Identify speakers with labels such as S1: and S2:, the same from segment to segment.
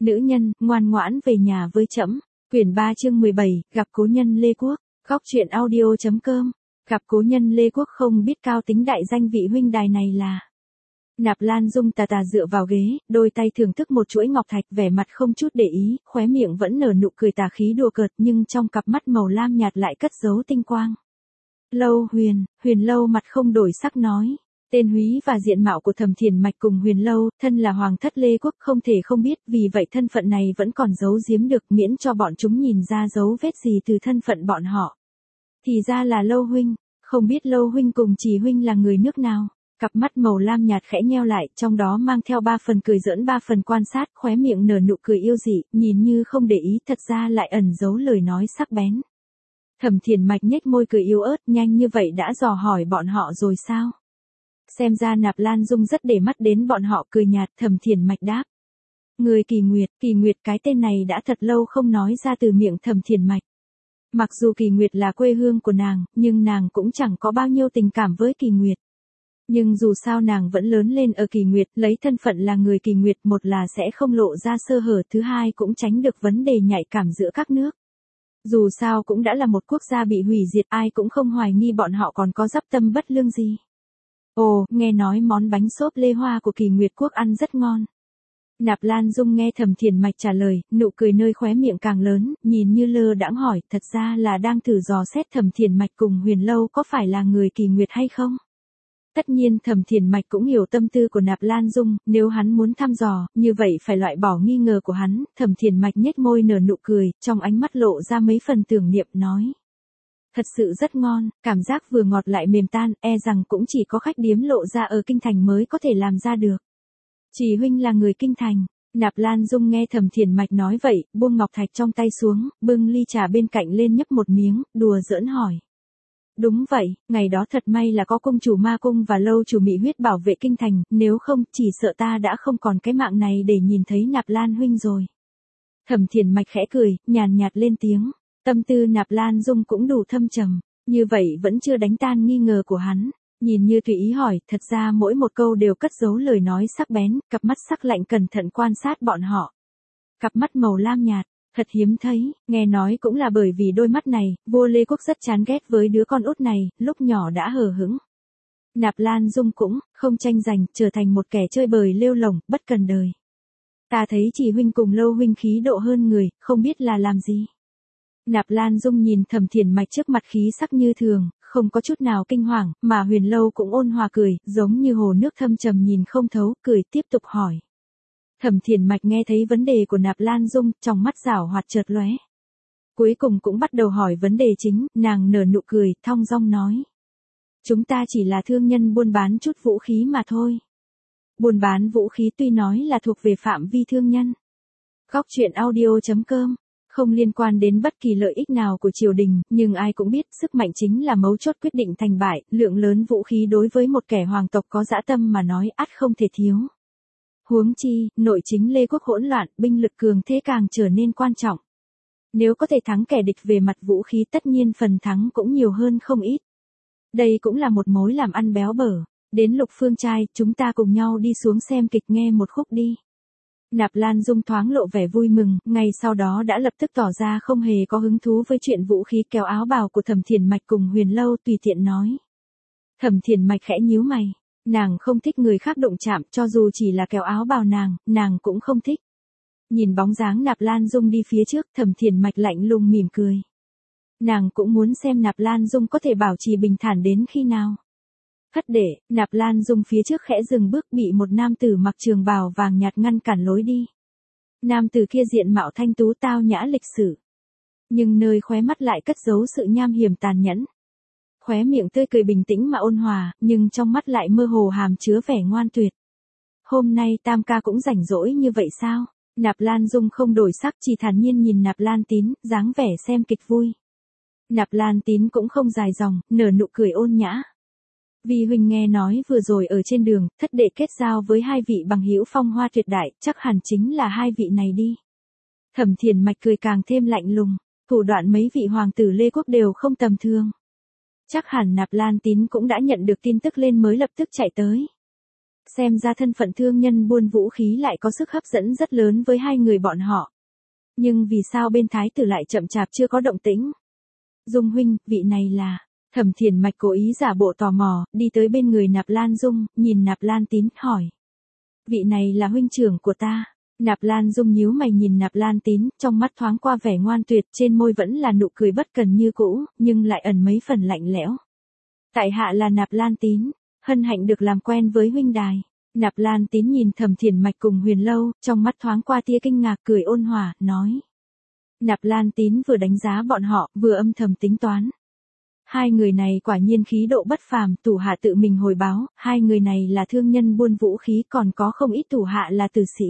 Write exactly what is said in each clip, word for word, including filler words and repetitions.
S1: Nữ nhân, ngoan ngoãn về nhà với trẫm. Quyển ba chương mười bảy, gặp cố nhân Lê Quốc. Góc truyện audio chấm com. Gặp cố nhân Lê Quốc không biết cao tính đại danh vị huynh đài này là. Nạp Lan Dung tà tà dựa vào ghế, đôi tay thưởng thức một chuỗi ngọc thạch, vẻ mặt không chút để ý, khóe miệng vẫn nở nụ cười tà khí đùa cợt, nhưng trong cặp mắt màu lam nhạt lại cất giấu tinh quang. Lâu Huyền, Huyền Lâu mặt không đổi sắc nói. Tên húy và diện mạo của Thẩm Thiền Mạch cùng Huyền Lâu, thân là hoàng thất Lê Quốc không thể không biết, vì vậy thân phận này vẫn còn giấu giếm được, miễn cho bọn chúng nhìn ra dấu vết gì từ thân phận bọn họ. Thì ra là Lâu huynh, không biết Lâu huynh cùng Trì huynh là người nước nào? Cặp mắt màu lam nhạt khẽ nheo lại, trong đó mang theo ba phần cười giỡn ba phần quan sát, khóe miệng nở nụ cười yêu dị, nhìn như không để ý, thật ra lại ẩn giấu lời nói sắc bén. Thẩm Thiền Mạch nhếch môi cười yếu ớt, nhanh như vậy đã dò hỏi bọn họ rồi sao? Xem ra Nạp Lan Dung rất để mắt đến bọn họ, cười nhạt. Thẩm Thiền Mạch đáp. Người Kỳ Nguyệt, Kỳ Nguyệt cái tên này đã thật lâu không nói ra từ miệng Thẩm Thiền Mạch. Mặc dù Kỳ Nguyệt là quê hương của nàng, nhưng nàng cũng chẳng có bao nhiêu tình cảm với Kỳ Nguyệt. Nhưng dù sao nàng vẫn lớn lên ở Kỳ Nguyệt, lấy thân phận là người Kỳ Nguyệt, một là sẽ không lộ ra sơ hở, thứ hai cũng tránh được vấn đề nhạy cảm giữa các nước. Dù sao cũng đã là một quốc gia bị hủy diệt, ai cũng không hoài nghi bọn họ còn có dắp tâm bất lương gì. Ồ, nghe nói món bánh xốp lê hoa của Kỳ Nguyệt Quốc ăn rất ngon. Nạp Lan Dung nghe Thẩm Thiền Mạch trả lời, nụ cười nơi khóe miệng càng lớn, nhìn như lơ đãng hỏi, thật ra là đang thử dò xét Thẩm Thiền Mạch cùng Huyền Lâu có phải là người Kỳ Nguyệt hay không? Tất nhiên Thẩm Thiền Mạch cũng hiểu tâm tư của Nạp Lan Dung, nếu hắn muốn thăm dò, như vậy phải loại bỏ nghi ngờ của hắn. Thẩm Thiền Mạch nhếch môi nở nụ cười, trong ánh mắt lộ ra mấy phần tưởng niệm, nói. Thật sự rất ngon, cảm giác vừa ngọt lại mềm tan, e rằng cũng chỉ có khách điếm lộ ra ở Kinh Thành mới có thể làm ra được. Trì huynh là người Kinh Thành. Nạp Lan Dung nghe Thẩm Thiền Mạch nói vậy, buông ngọc thạch trong tay xuống, bưng ly trà bên cạnh lên nhấp một miếng, đùa giỡn hỏi. Đúng vậy, ngày đó thật may là có cung chủ Ma Cung và Lâu chủ Mị Huyết bảo vệ Kinh Thành, nếu không, chỉ sợ ta đã không còn cái mạng này để nhìn thấy Nạp Lan huynh rồi. Thẩm Thiền Mạch khẽ cười, nhàn nhạt lên tiếng. Tâm tư Nạp Lan Dung cũng đủ thâm trầm, như vậy vẫn chưa đánh tan nghi ngờ của hắn. Nhìn như tùy ý hỏi, thật ra mỗi một câu đều cất giấu lời nói sắc bén, cặp mắt sắc lạnh cẩn thận quan sát bọn họ. Cặp mắt màu lam nhạt, thật hiếm thấy, nghe nói cũng là bởi vì đôi mắt này, vua Lê Quốc rất chán ghét với đứa con út này, lúc nhỏ đã hờ hững. Nạp Lan Dung cũng không tranh giành, trở thành một kẻ chơi bời lêu lổng, bất cần đời. Ta thấy Trì huynh cùng Lâu huynh khí độ hơn người, không biết là làm gì. Nạp Lan Dung nhìn Thẩm Thiền Mạch trước mặt khí sắc như thường, không có chút nào kinh hoàng, mà Huyền Lâu cũng ôn hòa cười, giống như hồ nước thâm trầm nhìn không thấu, cười tiếp tục hỏi. Thẩm Thiền Mạch nghe thấy vấn đề của Nạp Lan Dung, trong mắt giảo hoạt chợt lóe. Cuối cùng cũng bắt đầu hỏi vấn đề chính, nàng nở nụ cười, thong dong nói. Chúng ta chỉ là thương nhân buôn bán chút vũ khí mà thôi. Buôn bán vũ khí tuy nói là thuộc về phạm vi thương nhân. Góc truyện audio chấm com. Không liên quan đến bất kỳ lợi ích nào của triều đình, nhưng ai cũng biết sức mạnh chính là mấu chốt quyết định thành bại, lượng lớn vũ khí đối với một kẻ hoàng tộc có dã tâm mà nói ắt không thể thiếu. Huống chi, nội chính Lê Quốc hỗn loạn, binh lực cường thế càng trở nên quan trọng. Nếu có thể thắng kẻ địch về mặt vũ khí tất nhiên phần thắng cũng nhiều hơn không ít. Đây cũng là một mối làm ăn béo bở. Đến Lục Phương Trai, chúng ta cùng nhau đi xuống xem kịch nghe một khúc đi. Nạp Lan Dung thoáng lộ vẻ vui mừng, ngay sau đó đã lập tức tỏ ra không hề có hứng thú với chuyện vũ khí, kéo áo bào của Thẩm Thiền Mạch cùng Huyền Lâu tùy tiện nói. Thẩm Thiền Mạch khẽ nhíu mày, nàng không thích người khác đụng chạm, cho dù chỉ là kéo áo bào nàng, nàng cũng không thích. Nhìn bóng dáng Nạp Lan Dung đi phía trước, Thẩm Thiền Mạch lạnh lùng mỉm cười. Nàng cũng muốn xem Nạp Lan Dung có thể bảo trì bình thản đến khi nào. Hất để, Nạp Lan Dung phía trước khẽ dừng bước, bị một nam tử mặc trường bào vàng nhạt ngăn cản lối đi. Nam tử kia diện mạo thanh tú tao nhã lịch sự. Nhưng nơi khóe mắt lại cất giấu sự nham hiểm tàn nhẫn. Khóe miệng tươi cười bình tĩnh mà ôn hòa, nhưng trong mắt lại mơ hồ hàm chứa vẻ ngoan tuyệt. Hôm nay Tam ca cũng rảnh rỗi như vậy sao? Nạp Lan Dung không đổi sắc, chỉ thản nhiên nhìn Nạp Lan Tín, dáng vẻ xem kịch vui. Nạp Lan Tín cũng không dài dòng, nở nụ cười ôn nhã. Vì huynh nghe nói vừa rồi ở trên đường, thất đệ kết giao với hai vị bằng hữu phong hoa tuyệt đại, chắc hẳn chính là hai vị này đi. Thẩm Thiền Mạch cười càng thêm lạnh lùng, thủ đoạn mấy vị hoàng tử Lê Quốc đều không tầm thường. Chắc hẳn Nạp Lan Tín cũng đã nhận được tin tức lên mới lập tức chạy tới. Xem ra thân phận thương nhân buôn vũ khí lại có sức hấp dẫn rất lớn với hai người bọn họ. Nhưng vì sao bên thái tử lại chậm chạp chưa có động tĩnh? Dung huynh, vị này là... Thẩm Thiền Mạch cố ý giả bộ tò mò, đi tới bên người Nạp Lan Dung, nhìn Nạp Lan Tín, hỏi. Vị này là huynh trưởng của ta. Nạp Lan Dung nhíu mày nhìn Nạp Lan Tín, trong mắt thoáng qua vẻ ngoan tuyệt, trên môi vẫn là nụ cười bất cần như cũ, nhưng lại ẩn mấy phần lạnh lẽo. Tại hạ là Nạp Lan Tín, hân hạnh được làm quen với huynh đài. Nạp Lan Tín nhìn Thẩm Thiền Mạch cùng Huyền Lâu, trong mắt thoáng qua tia kinh ngạc, cười ôn hòa, nói. Nạp Lan Tín vừa đánh giá bọn họ, vừa âm thầm tính toán. Hai người này quả nhiên khí độ bất phàm, thủ hạ tự mình hồi báo, hai người này là thương nhân buôn vũ khí, còn có không ít thủ hạ là tử sĩ.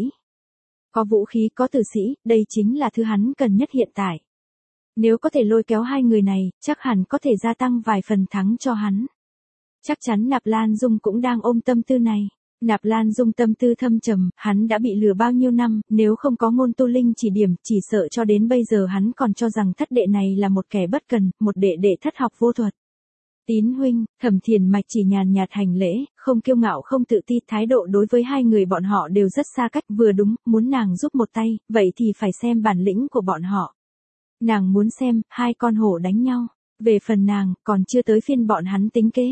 S1: Có vũ khí có tử sĩ, đây chính là thứ hắn cần nhất hiện tại. Nếu có thể lôi kéo hai người này, chắc hẳn có thể gia tăng vài phần thắng cho hắn. Chắc chắn Nạp Lan Dung cũng đang ôm tâm tư này. Nạp Lan Dung tâm tư thâm trầm, hắn đã bị lừa bao nhiêu năm, nếu không có Ngôn Tu Linh chỉ điểm, chỉ sợ cho đến bây giờ hắn còn cho rằng thất đệ này là một kẻ bất cần, một đệ đệ thất học vô thuật. Tín huynh, Thẩm Thiền Mạch chỉ nhàn nhạt hành lễ, không kiêu ngạo không tự ti, thái độ đối với hai người bọn họ đều rất xa cách, vừa đúng, muốn nàng giúp một tay, vậy thì phải xem bản lĩnh của bọn họ. Nàng muốn xem, hai con hổ đánh nhau, về phần nàng, còn chưa tới phiên bọn hắn tính kế.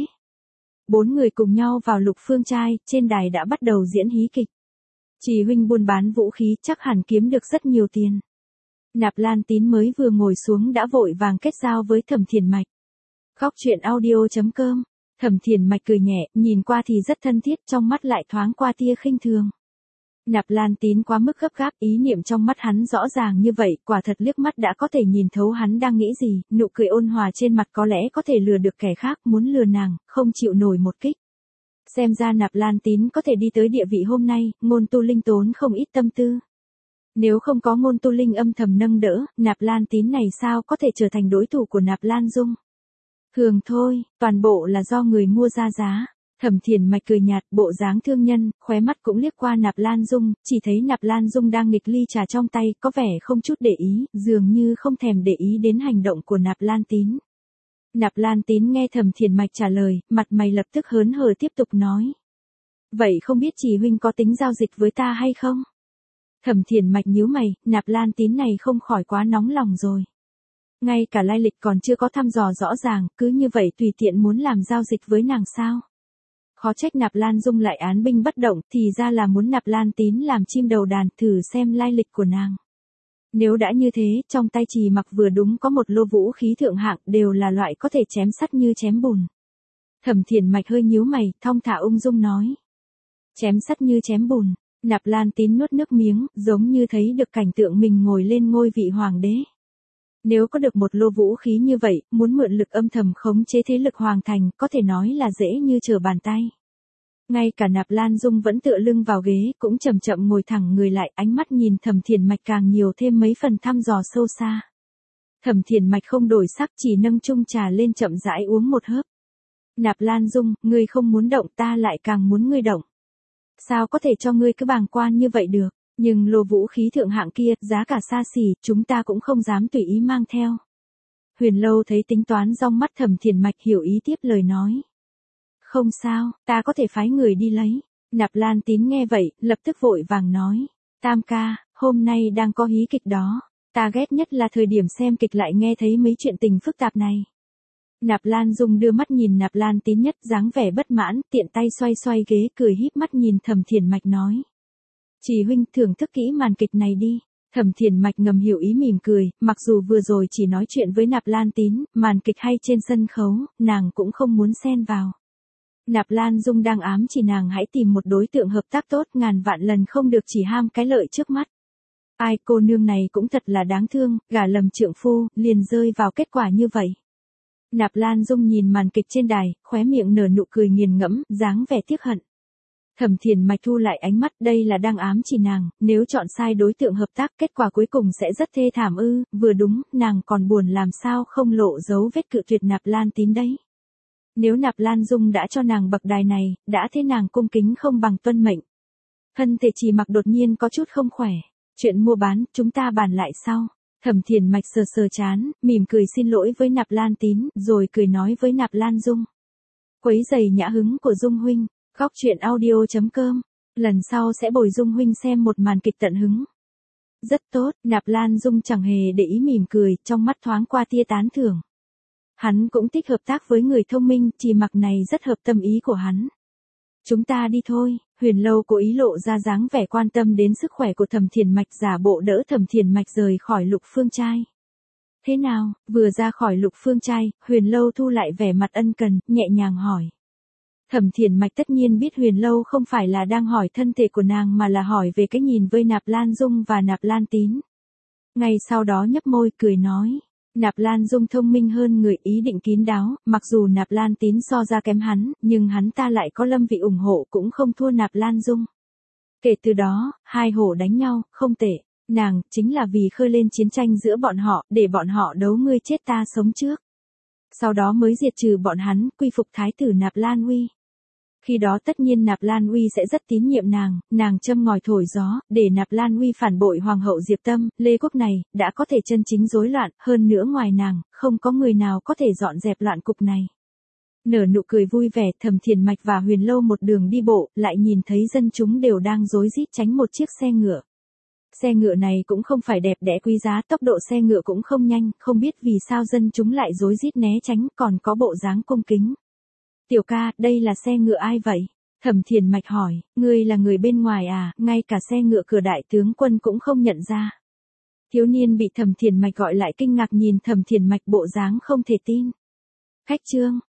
S1: Bốn người cùng nhau vào Lục Phương trai, trên đài đã bắt đầu diễn hí kịch. Chỉ huynh buôn bán vũ khí chắc hẳn kiếm được rất nhiều tiền. Nạp Lan Tín mới vừa ngồi xuống đã vội vàng kết giao với Thẩm Thiền Mạch. Góc truyện audio chấm com. Thẩm Thiền Mạch cười nhẹ, nhìn qua thì rất thân thiết, trong mắt lại thoáng qua tia khinh thường. Nạp Lan Tín quá mức gấp gáp, ý niệm trong mắt hắn rõ ràng như vậy, quả thật liếc mắt đã có thể nhìn thấu hắn đang nghĩ gì, nụ cười ôn hòa trên mặt có lẽ có thể lừa được kẻ khác, muốn lừa nàng, không chịu nổi một kích. Xem ra Nạp Lan Tín có thể đi tới địa vị hôm nay, Ngôn Tu Linh tốn không ít tâm tư. Nếu không có Ngôn Tu Linh âm thầm nâng đỡ, Nạp Lan Tín này sao có thể trở thành đối thủ của Nạp Lan Dung? Thường thôi, toàn bộ là do người mua ra giá. Thẩm Thiền Mạch cười nhạt, bộ dáng thương nhân, khóe mắt cũng liếc qua Nạp Lan Dung, chỉ thấy Nạp Lan Dung đang nghịch ly trà trong tay, có vẻ không chút để ý, dường như không thèm để ý đến hành động của Nạp Lan Tín. Nạp Lan Tín nghe Thẩm Thiền Mạch trả lời, mặt mày lập tức hớn hở tiếp tục nói. Vậy không biết chỉ huynh có tính giao dịch với ta hay không? Thẩm Thiền Mạch nhíu mày, Nạp Lan Tín này không khỏi quá nóng lòng rồi. Ngay cả lai lịch còn chưa có thăm dò rõ ràng, cứ như vậy tùy tiện muốn làm giao dịch với nàng sao? Khó trách Nạp Lan Dung lại án binh bất động, thì ra là muốn Nạp Lan Tín làm chim đầu đàn, thử xem lai lịch của nàng. Nếu đã như thế, trong tay Trì Mặc vừa đúng có một lô vũ khí thượng hạng, đều là loại có thể chém sắt như chém bùn. Thẩm Thiền Mạch hơi nhíu mày, thong thả ung dung nói. Chém sắt như chém bùn. Nạp Lan Tín nuốt nước miếng, giống như thấy được cảnh tượng mình ngồi lên ngôi vị hoàng đế. Nếu có được một lô vũ khí như vậy, muốn mượn lực âm thầm khống chế thế lực hoàng thành, có thể nói là dễ như trở bàn tay. Ngay cả Nạp Lan Dung vẫn tựa lưng vào ghế, cũng chậm chậm ngồi thẳng người lại, ánh mắt nhìn Thẩm Thiền Mạch càng nhiều thêm mấy phần thăm dò sâu xa. Thẩm Thiền Mạch không đổi sắc, chỉ nâng chung trà lên chậm rãi uống một hớp. Nạp Lan Dung, ngươi không muốn động, ta lại càng muốn ngươi động. Sao có thể cho ngươi cứ bàng quan như vậy được? Nhưng lô vũ khí thượng hạng kia, giá cả xa xỉ, chúng ta cũng không dám tùy ý mang theo. Huyền Lâu thấy tính toán trong mắt Thẩm Thiền Mạch, hiểu ý tiếp lời nói. Không sao, ta có thể phái người đi lấy. Nạp Lan Tín nghe vậy, lập tức vội vàng nói. Tam ca, hôm nay đang có hí kịch đó. Ta ghét nhất là thời điểm xem kịch lại nghe thấy mấy chuyện tình phức tạp này. Nạp Lan Dung đưa mắt nhìn Nạp Lan Tín nhất, dáng vẻ bất mãn, tiện tay xoay xoay ghế, cười híp mắt nhìn Thẩm Thiền Mạch nói. Chỉ huynh thưởng thức kỹ màn kịch này đi. Thẩm Thiền Mạch ngầm hiểu ý mỉm cười, mặc dù vừa rồi chỉ nói chuyện với Nạp Lan Tín, màn kịch hay trên sân khấu, nàng cũng không muốn xen vào. Nạp Lan Dung đang ám chỉ nàng hãy tìm một đối tượng hợp tác tốt, ngàn vạn lần không được chỉ ham cái lợi trước mắt. Ai, cô nương này cũng thật là đáng thương, gả lầm trượng phu, liền rơi vào kết quả như vậy. Nạp Lan Dung nhìn màn kịch trên đài, khóe miệng nở nụ cười nghiền ngẫm, dáng vẻ tiếc hận. Thẩm Thiền Mạch thu lại ánh mắt, đây là đang ám chỉ nàng, nếu chọn sai đối tượng hợp tác, kết quả cuối cùng sẽ rất thê thảm ư, vừa đúng, nàng còn buồn làm sao không lộ dấu vết cự tuyệt Nạp Lan Tín đấy. Nếu Nạp Lan Dung đã cho nàng bậc đài này, đã thế nàng cung kính không bằng tuân mệnh. Thân thể Trì Mặc đột nhiên có chút không khỏe, chuyện mua bán, chúng ta bàn lại sau. Thẩm Thiền Mạch sờ sờ chán, mỉm cười xin lỗi với Nạp Lan Tín, rồi cười nói với Nạp Lan Dung. Quấy giày nhã hứng của Dung huynh. Góc truyện audio chấm com. Lần sau sẽ bồi Dung huynh xem một màn kịch tận hứng. Rất tốt, Nạp Lan Dung chẳng hề để ý mỉm cười, trong mắt thoáng qua tia tán thưởng. Hắn cũng thích hợp tác với người thông minh, Chỉ Mặc này rất hợp tâm ý của hắn. Chúng ta đi thôi, Huyền Lâu cố ý lộ ra dáng vẻ quan tâm đến sức khỏe của Thẩm Thiền Mạch, giả bộ đỡ Thẩm Thiền Mạch rời khỏi Lục Phương trai. Thế nào, vừa ra khỏi Lục Phương trai, Huyền Lâu thu lại vẻ mặt ân cần, nhẹ nhàng hỏi. Thẩm Thiền Mạch tất nhiên biết Huyền Lâu không phải là đang hỏi thân thể của nàng mà là hỏi về cái nhìn với Nạp Lan Dung và Nạp Lan Tín. Ngay sau đó nhấp môi cười nói. Nạp Lan Dung thông minh hơn người, ý định kín đáo, mặc dù Nạp Lan Tín so ra kém hắn, nhưng hắn ta lại có Lâm Vị ủng hộ cũng không thua Nạp Lan Dung. Kể từ đó, hai hổ đánh nhau, không tệ. Nàng, chính là vì khơi lên chiến tranh giữa bọn họ, để bọn họ đấu ngươi chết ta sống trước. Sau đó mới diệt trừ bọn hắn, quy phục thái tử Nạp Lan Uy. Khi đó tất nhiên Nạp Lan Uy sẽ rất tín nhiệm nàng, nàng châm ngòi thổi gió, để Nạp Lan Uy phản bội Hoàng hậu Diệp Tâm, Lê Quốc này, đã có thể chân chính rối loạn, hơn nữa ngoài nàng, không có người nào có thể dọn dẹp loạn cục này. Nở nụ cười vui vẻ, Thẩm Thiền Mạch và Huyền Lâu một đường đi bộ, lại nhìn thấy dân chúng đều đang rối rít tránh một chiếc xe ngựa. Xe ngựa này cũng không phải đẹp đẽ quý giá, tốc độ xe ngựa cũng không nhanh, không biết vì sao dân chúng lại rối rít né tránh, còn có bộ dáng cung kính. Tiểu ca, đây là xe ngựa ai vậy? Thẩm Thiền Mạch hỏi, ngươi là người bên ngoài à, ngay cả xe ngựa cửa đại tướng quân cũng không nhận ra. Thiếu niên bị Thẩm Thiền Mạch gọi lại kinh ngạc nhìn Thẩm Thiền Mạch bộ dáng không thể tin. Khách trương,